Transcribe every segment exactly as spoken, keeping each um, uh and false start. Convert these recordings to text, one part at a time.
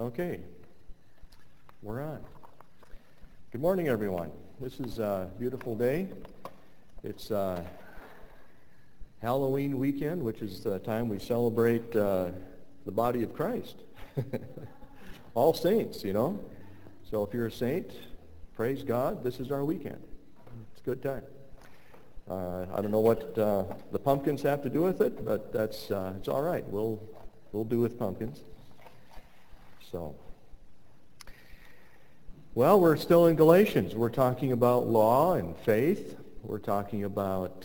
Okay, we're on. Good morning, everyone. This is a beautiful day. It's uh, Halloween weekend, which is the time we celebrate uh, the body of Christ. All saints, you know. So if you're a saint, praise God, this is our weekend. It's a good time. Uh, I don't know what uh, the pumpkins have to do with it, but that's uh, it's all right. We'll we'll do with pumpkins. So, well, we're still in Galatians. We're talking about law and faith. We're talking about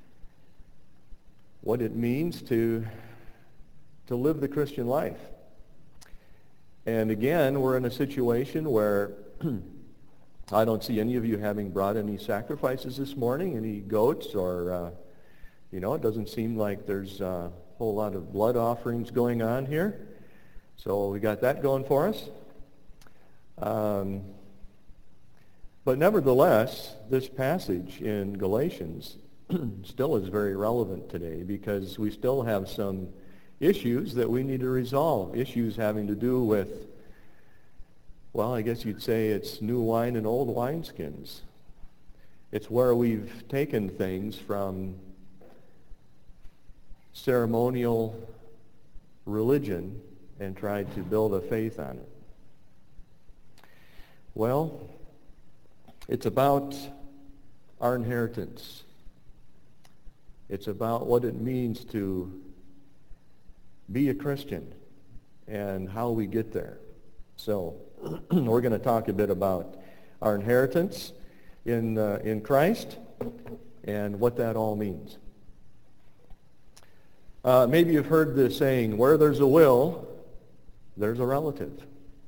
what it means to to live the Christian life. And again, we're in a situation where I don't see any of you having brought any sacrifices this morning, any goats or, uh, you know, it doesn't seem like there's a whole lot of blood offerings going on here. So we got that going for us. Um, but nevertheless, this passage in Galatians still is very relevant today because we still have some issues that we need to resolve, issues having to do with, well, I guess you'd say it's new wine and old wineskins. It's where we've taken things from ceremonial religion and tried to build a faith on it. Well, it's about our inheritance. It's about what it means to be a Christian and how we get there. So we're going to talk a bit about our inheritance in uh, in Christ and what that all means. Uh, maybe you've heard the saying, where there's a will, there's a relative.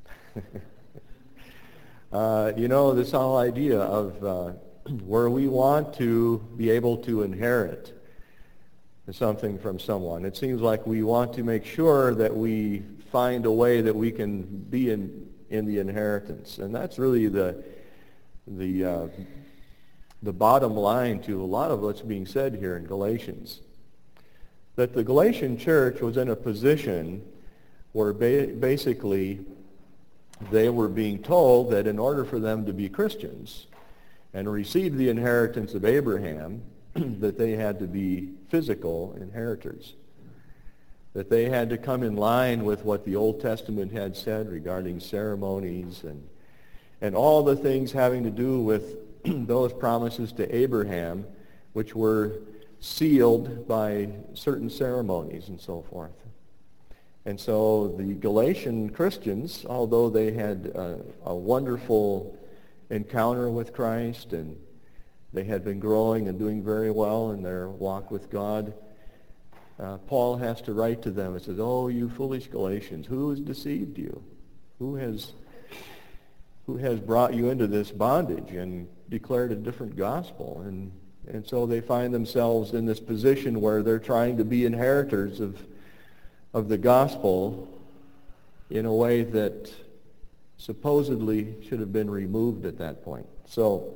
uh, you know, this whole idea of uh, where we want to be able to inherit something from someone. It seems like we want to make sure that we find a way that we can be in, in the inheritance. And that's really the, the, uh, the bottom line to a lot of what's being said here in Galatians. That the Galatian church was in a position where ba- basically they were being told that in order for them to be Christians and receive the inheritance of Abraham, that they had to be physical inheritors, that they had to come in line with what the Old Testament had said regarding ceremonies and and all the things having to do with those promises to Abraham, which were sealed by certain ceremonies and so forth. And so the Galatian Christians, although they had a, a wonderful encounter with Christ and they had been growing and doing very well in their walk with God, uh, Paul has to write to them and says, oh, you foolish Galatians, who has deceived you? Who has, who has brought you into this bondage and declared a different gospel? And, and so they find themselves in this position where they're trying to be inheritors of, of the gospel in a way that supposedly should have been removed at that point. So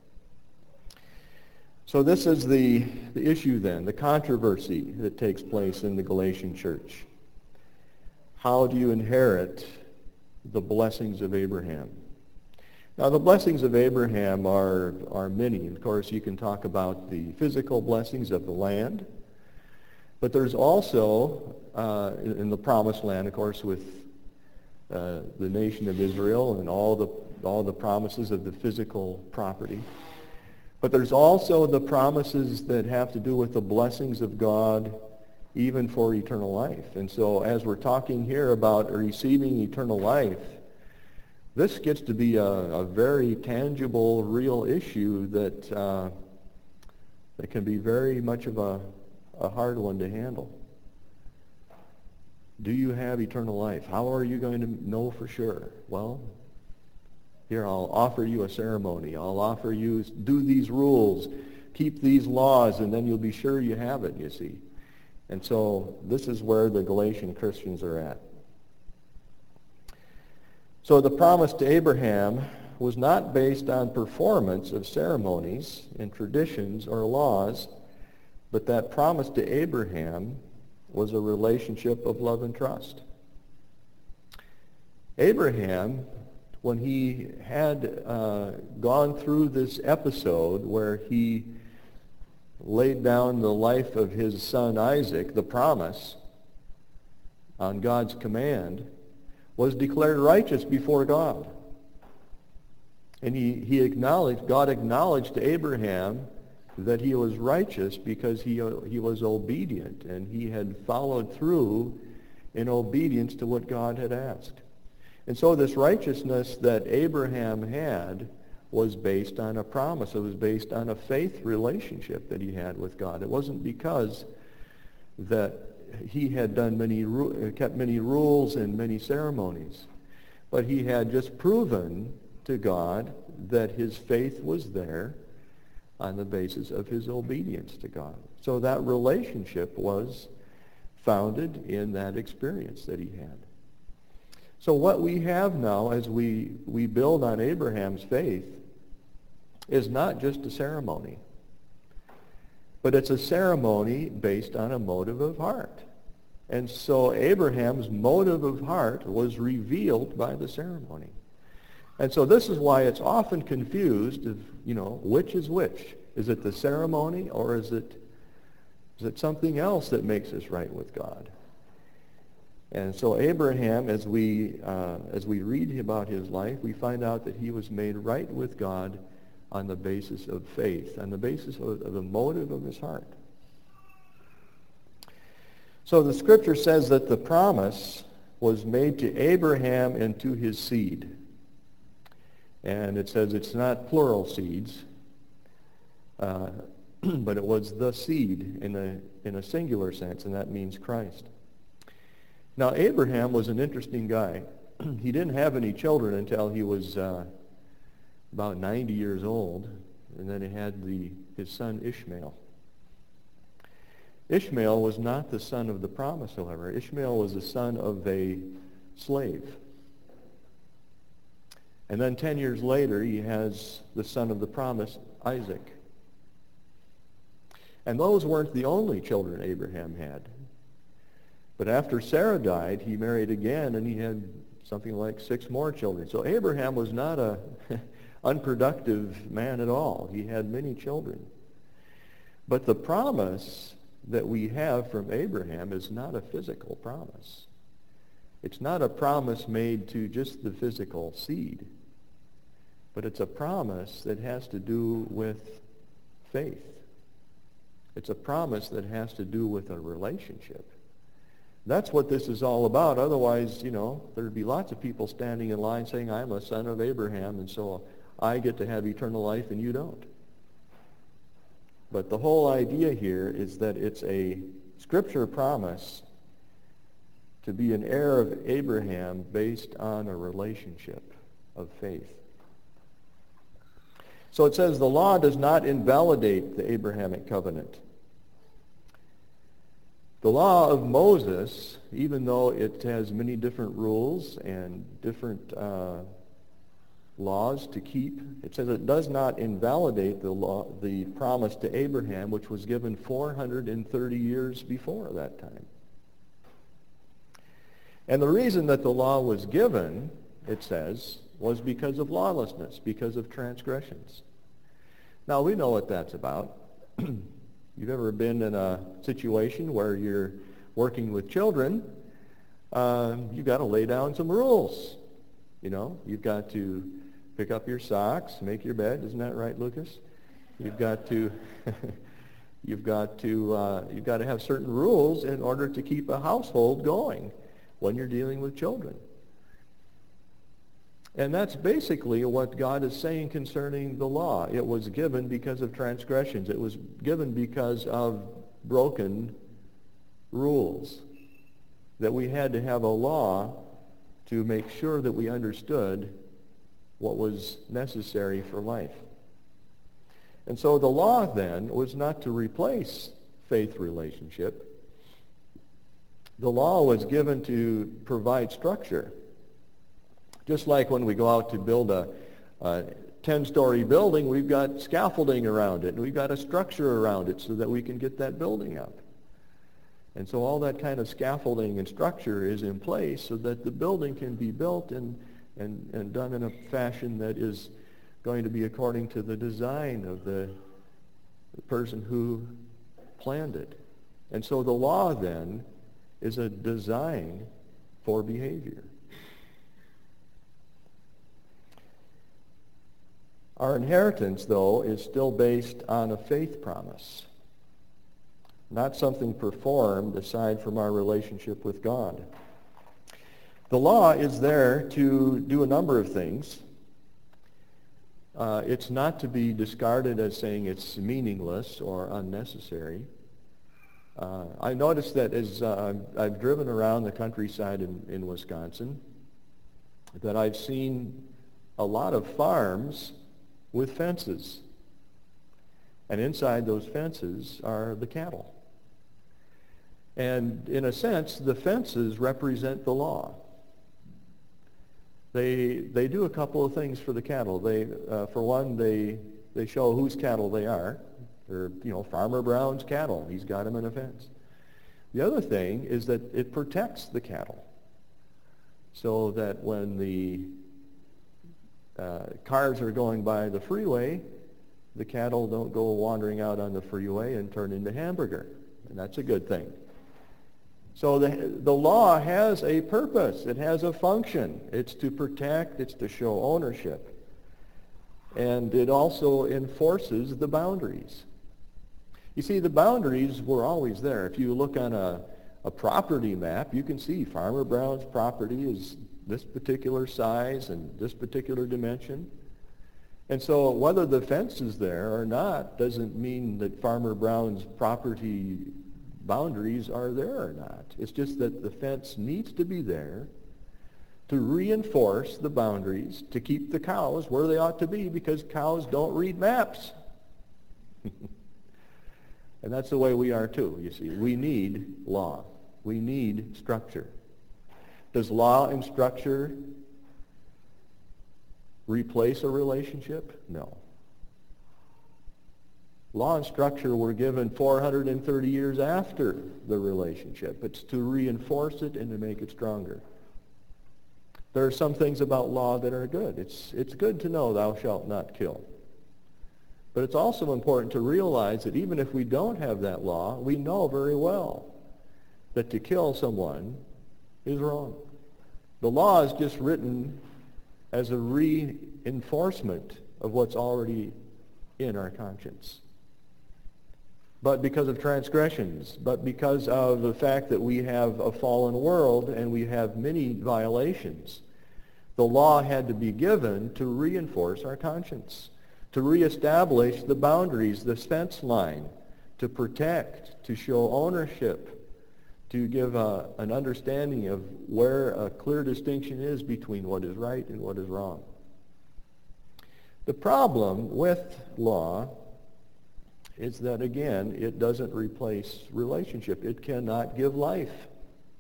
So this is the, the issue then, the controversy that takes place in the Galatian church. How do you inherit the blessings of Abraham? Now the blessings of Abraham are, are many. Of course, you can talk about the physical blessings of the land, but there's also, uh, in, in the promised land, of course, with uh, the nation of Israel and all the, all the promises of the physical property. But there's also the promises that have to do with the blessings of God even for eternal life. And so as we're talking here about receiving eternal life, this gets to be a, a very tangible, real issue that, uh, that can be very much of a, a hard one to handle. Do you have eternal life? How are you going to know for sure? Well, here, I'll offer you a ceremony. I'll offer you, do these rules, keep these laws, and then you'll be sure you have it, you see. And so this is where the Galatian Christians are at. So the promise to Abraham was not based on performance of ceremonies and traditions or laws, but that promise to Abraham was a relationship of love and trust. Abraham, when he had uh, gone through this episode where he laid down the life of his son Isaac, the promise, on God's command, was declared righteous before God. And he, he acknowledged, God acknowledged to Abraham that he was righteous because he, he was obedient and he had followed through in obedience to what God had asked. And so this righteousness that Abraham had was based on a promise. It was based on a faith relationship that he had with God. It wasn't because that he had done many, kept many rules and many ceremonies, but he had just proven to God that his faith was there on the basis of his obedience to God. So that relationship was founded in that experience that he had. So what we have now as we, we build on Abraham's faith is not just a ceremony, but it's a ceremony based on a motive of heart. And so Abraham's motive of heart was revealed by the ceremony. And so this is why it's often confused of, you know, which is which. Is it the ceremony or is it, is it something else that makes us right with God? And so Abraham, as we, uh, as we read about his life, we find out that he was made right with God on the basis of faith, on the basis of, of the motive of his heart. So the scripture says that the promise was made to Abraham and to his seed. And it says it's not plural seeds, uh, but it was the seed in a, in a singular sense, and that means Christ. Now, Abraham was an interesting guy. He didn't have any children until he was uh, about ninety years old, and then he had the, his son Ishmael. Ishmael was not the son of the promise, however. Ishmael was the son of a slave. And then ten years later, he has the son of the promise, Isaac. And those weren't the only children Abraham had. But after Sarah died, he married again, and he had something like six more children. So Abraham was not a unproductive man at all. He had many children. But the promise that we have from Abraham is not a physical promise. It's not a promise made to just the physical seed, but it's a promise that has to do with faith. It's a promise that has to do with a relationship. That's what this is all about. Otherwise, you know, there'd be lots of people standing in line saying, I'm a son of Abraham, and so I get to have eternal life and you don't. But the whole idea here is that it's a scripture promise to be an heir of Abraham based on a relationship of faith. So it says the law does not invalidate the Abrahamic covenant. The law of Moses, even though it has many different rules and different uh, laws to keep, it says it does not invalidate the law, the promise to Abraham, which was given four hundred thirty years before that time. And the reason that the law was given, it says, was because of lawlessness, because of transgressions. Now, we know what that's about. You've ever been in a situation where you're working with children, uh, you've got to lay down some rules. You know, you've got to pick up your socks, make your bed. Isn't that right, Lucas? You've got to, you've got to, uh, you've got to have certain rules in order to keep a household going when you're dealing with children. And that's basically what God is saying concerning the law. It was given because of transgressions. It was given because of broken rules. That we had to have a law to make sure that we understood what was necessary for life. And so the law then was not to replace faith relationship. The law was given to provide structure. Just like when we go out to build a, a ten-story building, we've got scaffolding around it, and we've got a structure around it so that we can get that building up. And so all that kind of scaffolding and structure is in place so that the building can be built and, and, and done in a fashion that is going to be according to the design of the, the person who planned it. And so the law then is a design for behavior. Our inheritance, though, is still based on a faith promise, not something performed aside from our relationship with God. The law is there to do a number of things. Uh, it's not to be discarded as saying it's meaningless or unnecessary. Uh, I noticed that as uh, I've driven around the countryside in, in Wisconsin, that I've seen a lot of farms with fences. And inside those fences are the cattle. And in a sense, the fences represent the law. They, they do a couple of things for the cattle. They, uh, for one, they, they show whose cattle they are. They're, you know, Farmer Brown's cattle. He's got them in a fence. The other thing is that it protects the cattle so that when the uh, cars are going by the freeway, the cattle don't go wandering out on the freeway and turn into hamburger. And that's a good thing. So the, the law has a purpose. It has a function. It's to protect. It's to show ownership. And it also enforces the boundaries. You see, the boundaries were always there. If you look on a, a property map, you can see Farmer Brown's property is this particular size and this particular dimension. And so whether the fence is there or not doesn't mean that Farmer Brown's property boundaries are there or not. It's just that the fence needs to be there to reinforce the boundaries, to keep the cows where they ought to be, because cows don't read maps. And that's the way we are too, you see. We need law. We need structure. Does law and structure replace a relationship? No. Law and structure were given four hundred thirty years after the relationship. It's to reinforce it and to make it stronger. There are some things about law that are good. It's, it's good to know thou shalt not kill. But it's also important to realize that even if we don't have that law, we know very well that to kill someone is wrong. The law is just written as a reinforcement of what's already in our conscience. But because of transgressions, but because of the fact that we have a fallen world and we have many violations, the law had to be given to reinforce our conscience, to reestablish the boundaries, the fence line, to protect, to show ownership, to give a, an understanding of where a clear distinction is between what is right and what is wrong. The problem with law is that, again, it doesn't replace relationship. It cannot give life.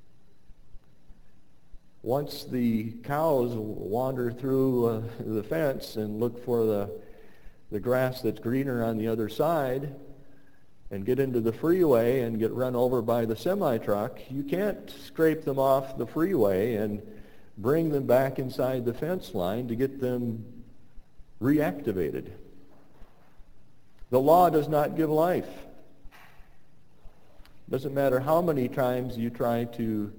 Once the cows wander through uh, the fence and look for the, the grass that's greener on the other side and get into the freeway and get run over by the semi-truck, you can't scrape them off the freeway and bring them back inside the fence line to get them reactivated. The law does not give life. Doesn't matter how many times you try to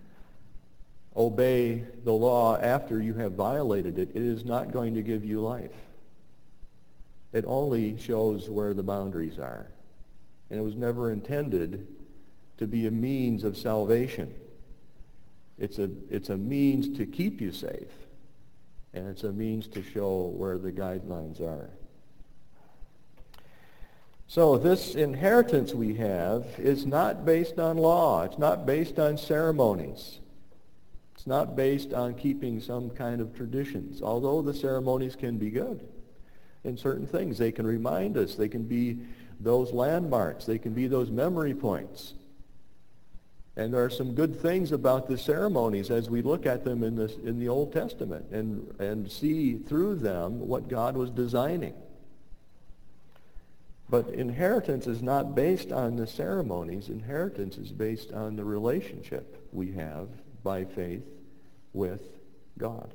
obey the law after you have violated it, it is not going to give you life. It only shows where the boundaries are. And it was never intended to be a means of salvation. It's a, it's a means to keep you safe. And it's a means to show where the guidelines are. So this inheritance we have is not based on law. It's not based on ceremonies. It's not based on keeping some kind of traditions, although the ceremonies can be good in certain things. They can remind us. They can be those landmarks. They can be those memory points. And there are some good things about the ceremonies as we look at them in, this, in the Old Testament and, and see through them what God was designing. But inheritance is not based on the ceremonies. Inheritance is based on the relationship we have by faith with God.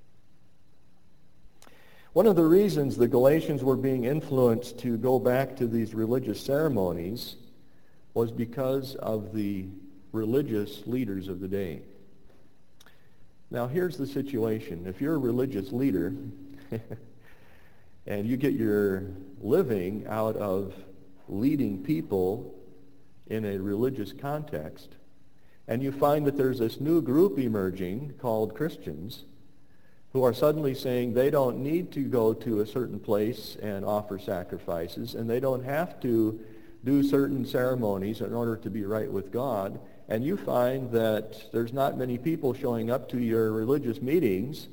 One of the reasons the Galatians were being influenced to go back to these religious ceremonies was because of the religious leaders of the day. Now here's the situation. If you're a religious leader and you get your living out of leading people in a religious context, and you find that there's this new group emerging called Christians who are suddenly saying they don't need to go to a certain place and offer sacrifices, and they don't have to do certain ceremonies in order to be right with God, and you find that there's not many people showing up to your religious meetings,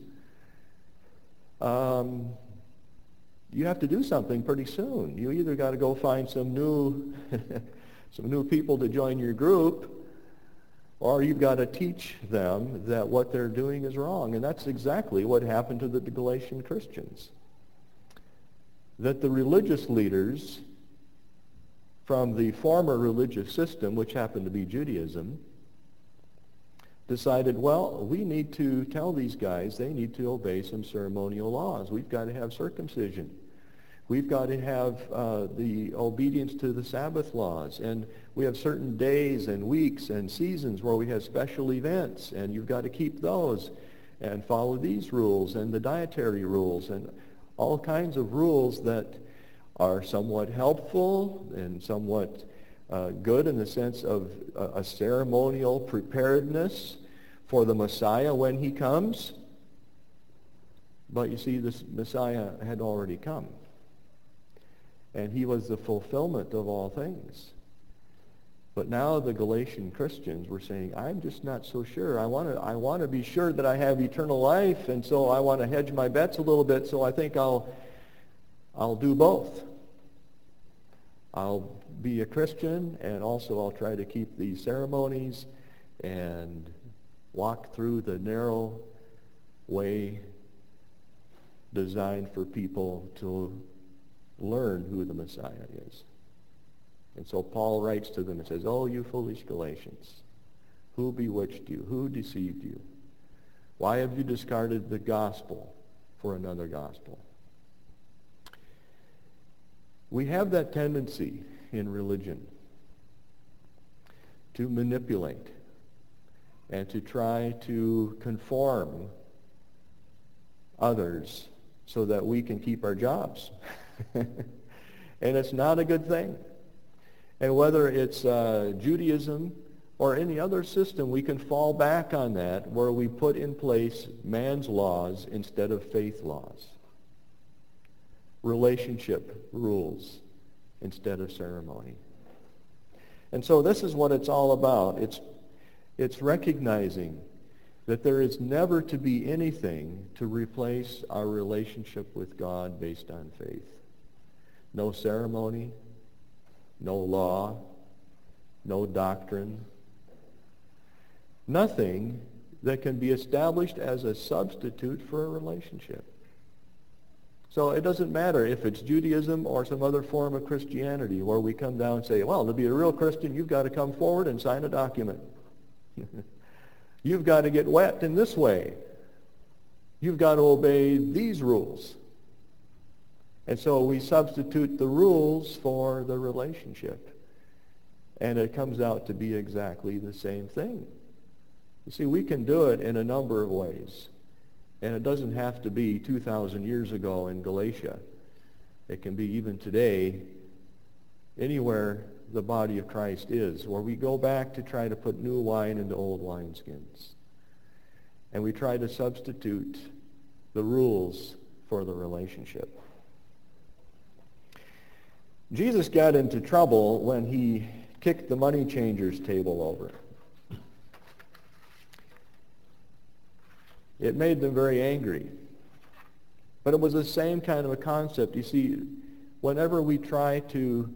um, you have to do something pretty soon. You either got to go find some new, some new people to join your group, or you've got to teach them that what they're doing is wrong. And that's exactly what happened to the Galatian Christians. That the religious leaders from the former religious system, which happened to be Judaism, decided, well, we need to tell these guys they need to obey some ceremonial laws. We've got to have circumcision. We've got to have uh, the obedience to the Sabbath laws. And we have certain days and weeks and seasons where we have special events, and you've got to keep those and follow these rules and the dietary rules and all kinds of rules that are somewhat helpful and somewhat uh, good in the sense of a, a ceremonial preparedness for the Messiah when he comes. But you see, this Messiah had already come. And he was the fulfillment of all things. But now the Galatian Christians were saying, I'm just not so sure. I want to I want to be sure that I have eternal life, and so I want to hedge my bets a little bit, so I think I'll I'll do both. I'll be a Christian, and also I'll try to keep these ceremonies and walk through the narrow way designed for people to learn who the Messiah is. And so Paul writes to them and says, oh, you foolish Galatians, who bewitched you? Who deceived you? Why have you discarded the gospel for another gospel? We have that tendency in religion to manipulate and to try to conform others so that we can keep our jobs. And it's not a good thing. And whether it's uh, Judaism or any other system, we can fall back on that where we put in place man's laws instead of faith laws. Relationship rules instead of ceremony. And so this is what it's all about. It's, it's recognizing that there is never to be anything to replace our relationship with God based on faith. No ceremony, no law, no doctrine, nothing that can be established as a substitute for a relationship. So it doesn't matter if it's Judaism or some other form of Christianity where we come down and say, well, to be a real Christian, you've got to come forward and sign a document. You've got to get wet in this way. You've got to obey these rules. And so we substitute the rules for the relationship. And it comes out to be exactly the same thing. You see, we can do it in a number of ways. And it doesn't have to be two thousand years ago in Galatia. It can be even today, anywhere the body of Christ is, where we go back to try to put new wine into old wineskins. And we try to substitute the rules for the relationship. Jesus got into trouble when he kicked the money changers' table over. It made them very angry. But it was the same kind of a concept. You see, whenever we try to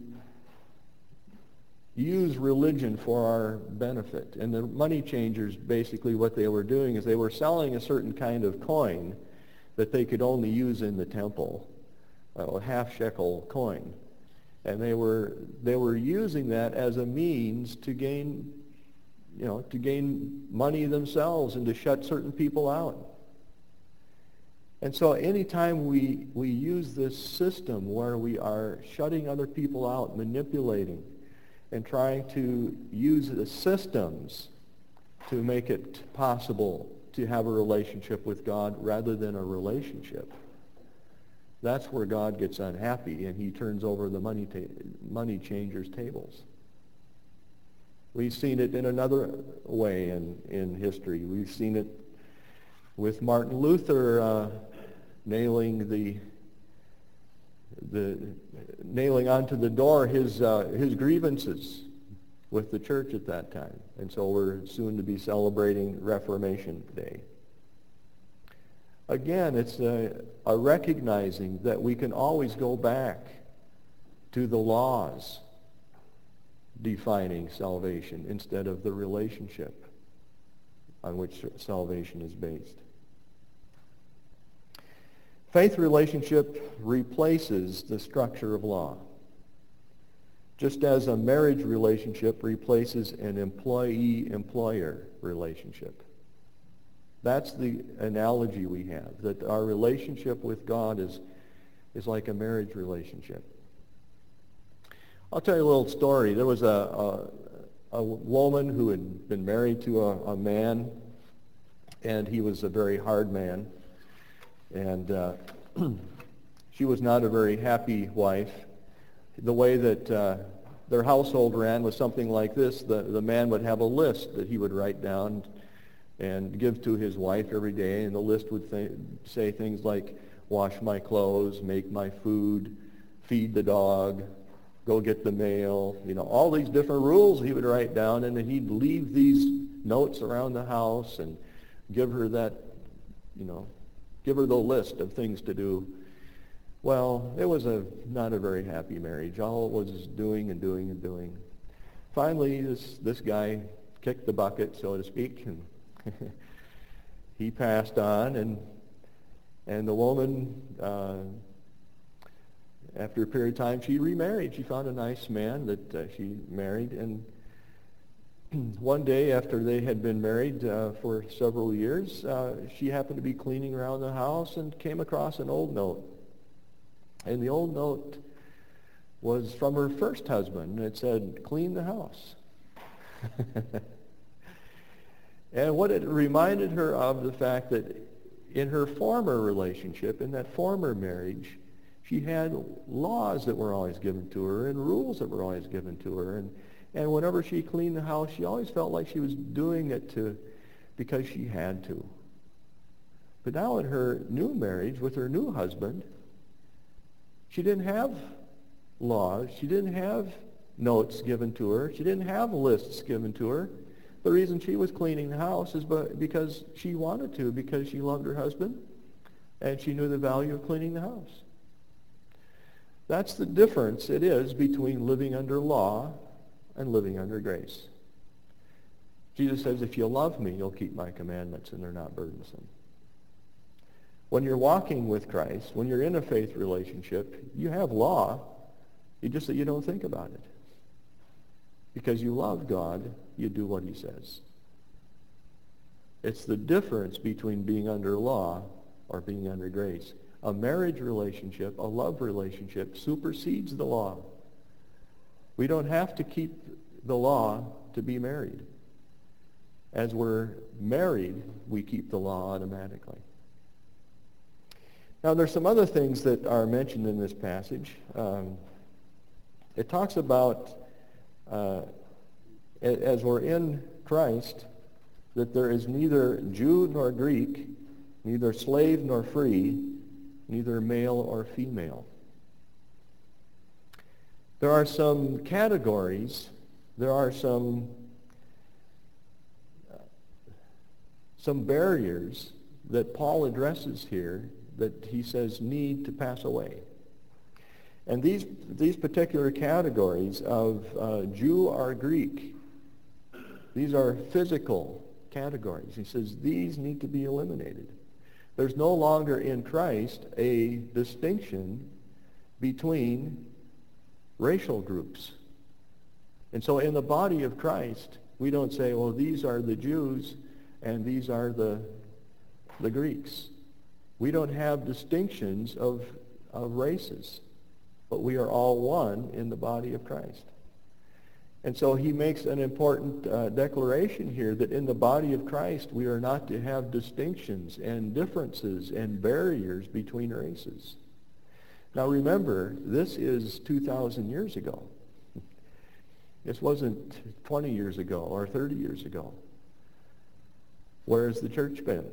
use religion for our benefit, and the money changers, basically what they were doing is they were selling a certain kind of coin that they could only use in the temple, a half shekel coin. And they were they were using that as a means to gain, you know, to gain money themselves and to shut certain people out. And so anytime we, we use this system where we are shutting other people out, manipulating, and trying to use the systems to make it possible to have a relationship with God rather than a relationship, that's where God gets unhappy and he turns over the money ta- money changers' tables. We've seen it in another way in, in history. We've seen it with Martin Luther uh, nailing the the nailing onto the door his uh, his grievances with the church at that time. And so we're soon to be celebrating Reformation Day. Again, it's a, a recognizing that we can always go back to the laws defining salvation instead of the relationship on which salvation is based. Faith relationship replaces the structure of law, just as a marriage relationship replaces an employee-employer relationship. That's the analogy we have, that our relationship with God is, is like a marriage relationship. I'll tell you a little story. There was a, a, a woman who had been married to a, a man, and he was a very hard man. And uh, she was not a very happy wife. The way that uh, their household ran was something like this. The, the man would have a list that he would write down and give to his wife every day, and the list would th- say things like, wash my clothes, make my food, feed the dog, go get the mail, you know, all these different rules he would write down, and then he'd leave these notes around the house and give her that, you know, give her the list of things to do. Well, it was a not a very happy marriage. All it was doing and doing and doing. Finally, this, this guy kicked the bucket, so to speak, and he passed on, and and the woman, uh, after a period of time, she remarried. She found a nice man that uh, she married, and one day after they had been married uh, for several years, uh, she happened to be cleaning around the house and came across an old note. And the old note was from her first husband. It said, "Clean the house." And what it reminded her of the fact that in her former relationship, in that former marriage, she had laws that were always given to her and rules that were always given to her. And, and whenever she cleaned the house, she always felt like she was doing it to because she had to. But now in her new marriage with her new husband, she didn't have laws. She didn't have notes given to her. She didn't have lists given to her. The reason she was cleaning the house is because she wanted to, because she loved her husband, and she knew the value of cleaning the house. That's the difference it is between living under law and living under grace. Jesus says, if you love me, you'll keep my commandments, and they're not burdensome. When you're walking with Christ, when you're in a faith relationship, you have law. You just that you don't think about it. Because you love God, you do what he says. It's the difference between being under law or being under grace. A marriage relationship, a love relationship, supersedes the law. We don't have to keep the law to be married. As we're married, we keep the law automatically. Now, there's some other things that are mentioned in this passage. Um, it talks about, uh, as we're in Christ, that there is neither Jew nor Greek, neither slave nor free, neither male or female. There are some categories, there are some, uh, some barriers that Paul addresses here that he says need to pass away. And these, these particular categories of uh, Jew or Greek, these are physical categories. He says these need to be eliminated. There's no longer in Christ a distinction between racial groups. And so in the body of Christ, we don't say, well, these are the Jews and these are the, the Greeks. We don't have distinctions of, of races, but we are all one in the body of Christ. And so he makes an important uh, declaration here that in the body of Christ, we are not to have distinctions and differences and barriers between races. Now remember, this is two thousand years ago. This wasn't twenty years ago or thirty years ago. Where has the church been?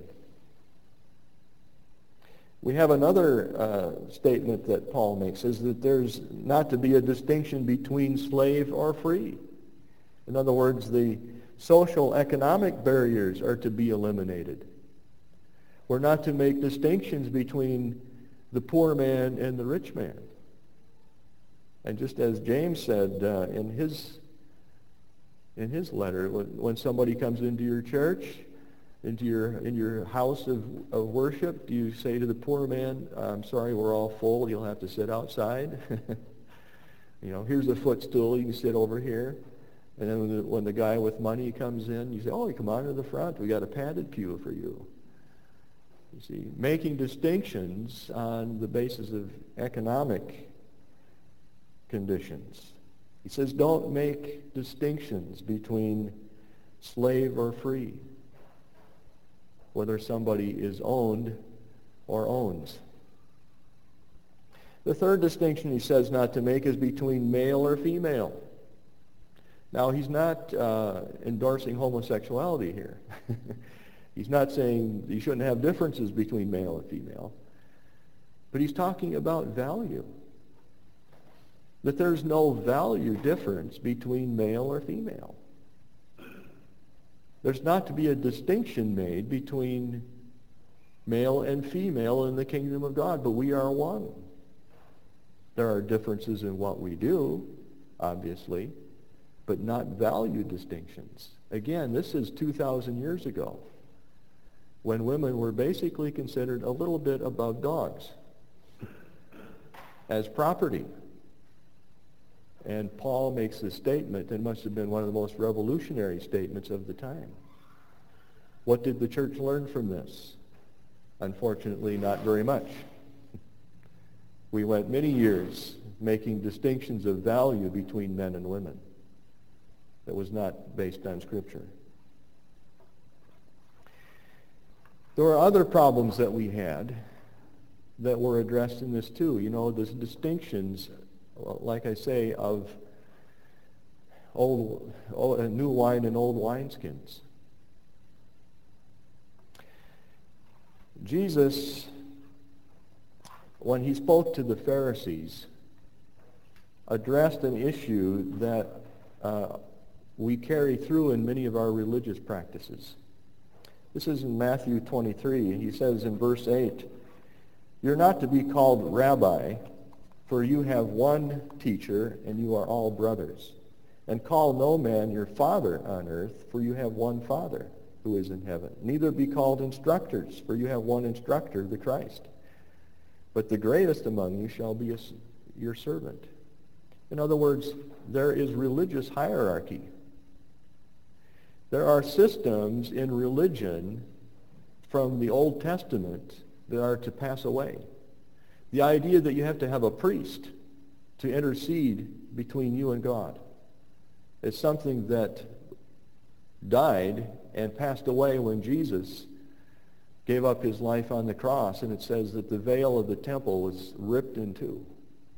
We have another uh, statement that Paul makes, is that there's not to be a distinction between slave or free. In other words, the social economic barriers are to be eliminated. We're not to make distinctions between the poor man and the rich man. And just as James said uh, in his in his letter, when, when somebody comes into your church, into your in your house of, of worship, do you say to the poor man, I'm sorry, we're all full, you'll have to sit outside? You know, here's a footstool, you can sit over here. And then when the, when the guy with money comes in, you say, oh, come on to the front, we got a padded pew for you. You see, making distinctions on the basis of economic conditions. He says, don't make distinctions between slave or free, whether somebody is owned or owns. The third distinction he says not to make is between male or female. Now, he's not uh, endorsing homosexuality here. He's not saying you shouldn't have differences between male and female. But he's talking about value. That there's no value difference between male or female. There's not to be a distinction made between male and female in the kingdom of God, but we are one. There are differences in what we do, obviously, but not value distinctions. Again, this is two thousand years ago, when women were basically considered a little bit above dogs as property. And Paul makes this statement, and must have been one of the most revolutionary statements of the time. What did the church learn from this? Unfortunately, not very much. We went many years making distinctions of value between men and women that was not based on Scripture. There were other problems that we had that were addressed in this too. You know, there's distinctions, like I say, of old, old new wine and old wineskins. Jesus, when he spoke to the Pharisees, addressed an issue that uh, we carry through in many of our religious practices. This is in Matthew twenty-three. He says in verse eight, "You're not to be called rabbi, for you have one teacher, and you are all brothers. And call no man your father on earth, for you have one Father who is in heaven. Neither be called instructors, for you have one instructor, the Christ. But the greatest among you shall be a, your servant." In other words, there is religious hierarchy. There are systems in religion from the Old Testament that are to pass away. The idea that you have to have a priest to intercede between you and God is something that died and passed away when Jesus gave up his life on the cross, and it says that the veil of the temple was ripped in two.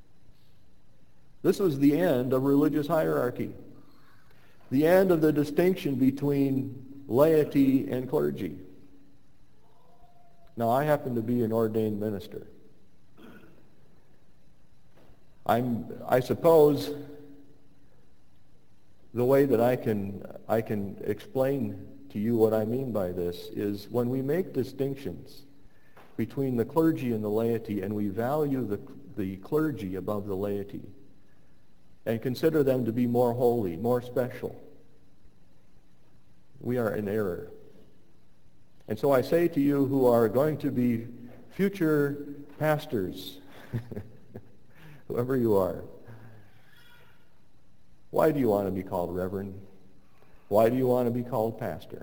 This was the end of religious hierarchy, the end of the distinction between laity and clergy. Now, I happen to be an ordained minister. I'm, I suppose the way that I can, I can explain to you what I mean by this is when we make distinctions between the clergy and the laity, and we value the, the clergy above the laity and consider them to be more holy, more special, we are in error. And so I say to you who are going to be future pastors, whoever you are, Why do you want to be called reverend? Why do you want to be called pastor?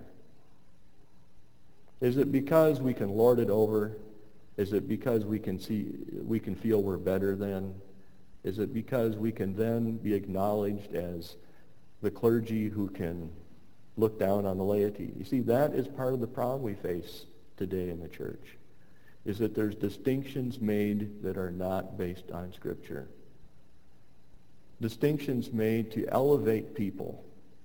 Is it because we can lord it over? Is it because we can see, we can feel we're better than? Is it because we can then be acknowledged as the clergy who can look down on the laity? You see, that is part of the problem we face today in the church, is that there's distinctions made that are not based on Scripture. Distinctions made to elevate people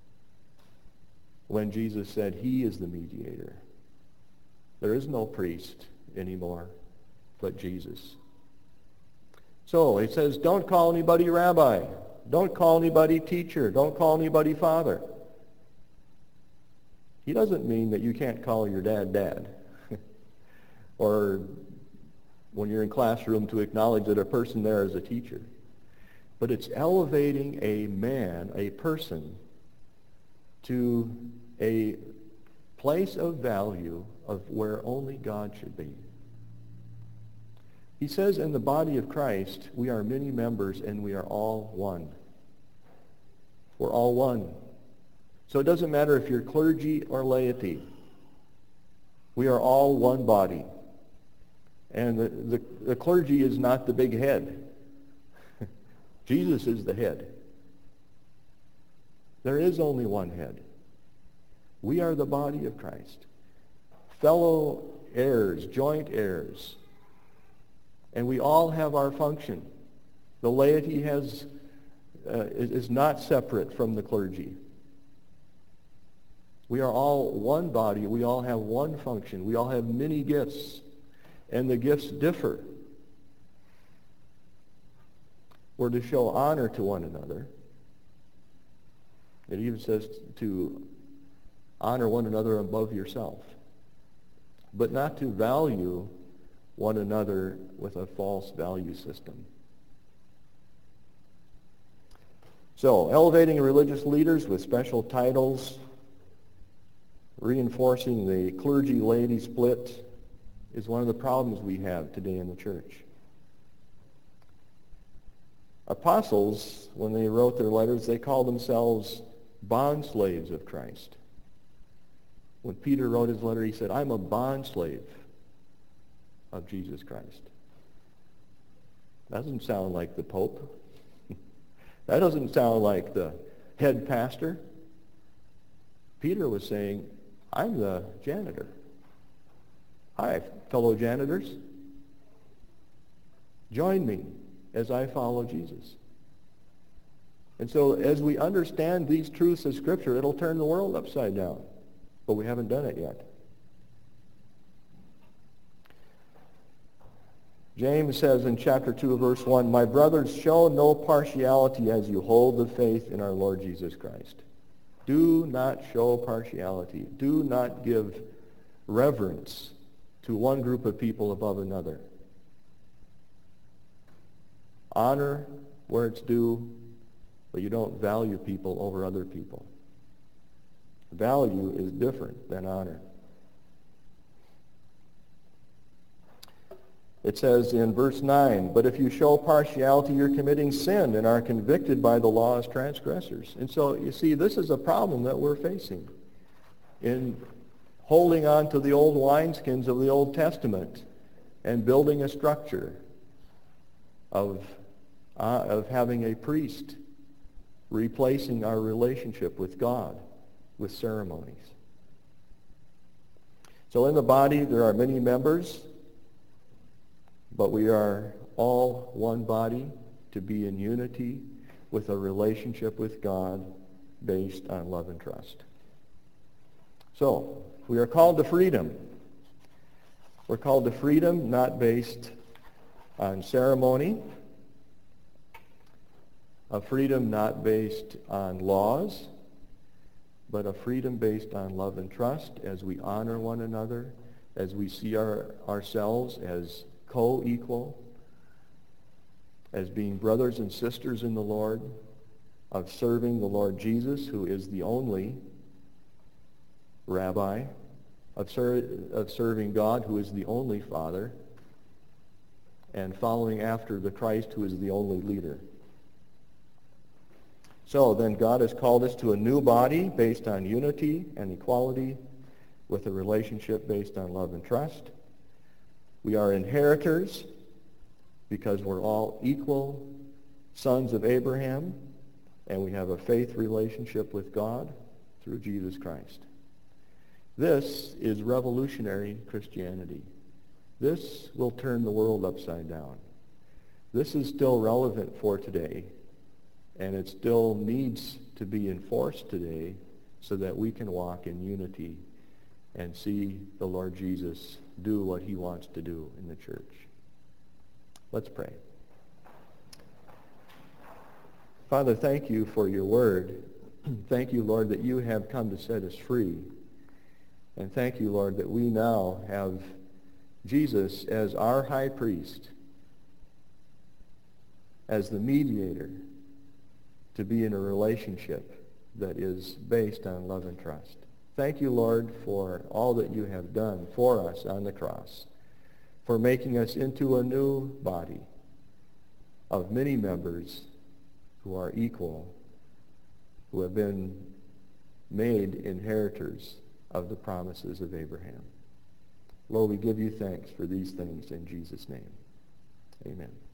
when Jesus said he is the mediator. There is no priest anymore but Jesus. So it says, don't call anybody rabbi. Don't call anybody teacher. Don't call anybody father. He doesn't mean that you can't call your dad dad. Or when you're in classroom to acknowledge that a person there is a teacher. But it's elevating a man, a person, to a place of value of where only God should be. He says in the body of Christ, we are many members and we are all one. We're all one. So it doesn't matter if you're clergy or laity. We are all one body. And the, the, the clergy is not the big head. Jesus is the head. There is only one head. We are the body of Christ. Fellow heirs, joint heirs. And we all have our function. The laity has, uh, is, is not separate from the clergy. We are all one body. We all have one function. We all have many gifts. And the gifts differ. We're to show honor to one another. It even says to honor one another above yourself. But not to value one another with a false value system. So, elevating religious leaders with special titles, reinforcing the clergy-laity split is one of the problems we have today in the church. Apostles, when they wrote their letters, they called themselves bond slaves of Christ. When Peter wrote his letter, he said, I'm a bond slave of Jesus Christ. That doesn't sound like the Pope. That doesn't sound like the head pastor. Peter was saying, I'm the janitor. Hi, fellow janitors. Join me as I follow Jesus. And so as we understand these truths of Scripture, it'll turn the world upside down. But we haven't done it yet. James says in chapter two, verse one, My brothers, show no partiality as you hold the faith in our Lord Jesus Christ. Do not show partiality. Do not give reverence to one group of people above another. Honor where it's due, but you don't value people over other people. Value is different than honor. It says in verse nine, But if you show partiality, you're committing sin and are convicted by the law as transgressors. And so, you see, this is a problem that we're facing in holding on to the old wineskins of the Old Testament and building a structure of, uh, of having a priest replacing our relationship with God with ceremonies. So in the body there are many members, but we are all one body to be in unity with a relationship with God based on love and trust. So, we are called to freedom. We're called to freedom not based on ceremony, a freedom not based on laws, but a freedom based on love and trust as we honor one another, as we see our, ourselves as co-equal, as being brothers and sisters in the Lord, of serving the Lord Jesus, who is the only rabbi, of, ser- of serving God, who is the only Father, and following after the Christ, who is the only leader. So then God has called us to a new body based on unity and equality with a relationship based on love and trust. We are inheritors because we're all equal sons of Abraham, and we have a faith relationship with God through Jesus Christ. This is revolutionary Christianity. This will turn the world upside down. This is still relevant for today, and it still needs to be enforced today so that we can walk in unity and see the Lord Jesus do what he wants to do in the church. Let's pray. Father, thank you for your word. Thank you, Lord, that you have come to set us free. And thank you, Lord, that we now have Jesus as our high priest, as the mediator, to be in a relationship that is based on love and trust. Thank you, Lord, for all that you have done for us on the cross, for making us into a new body of many members who are equal, who have been made inheritors of the promises of Abraham. Lord, we give you thanks for these things in Jesus' name. Amen.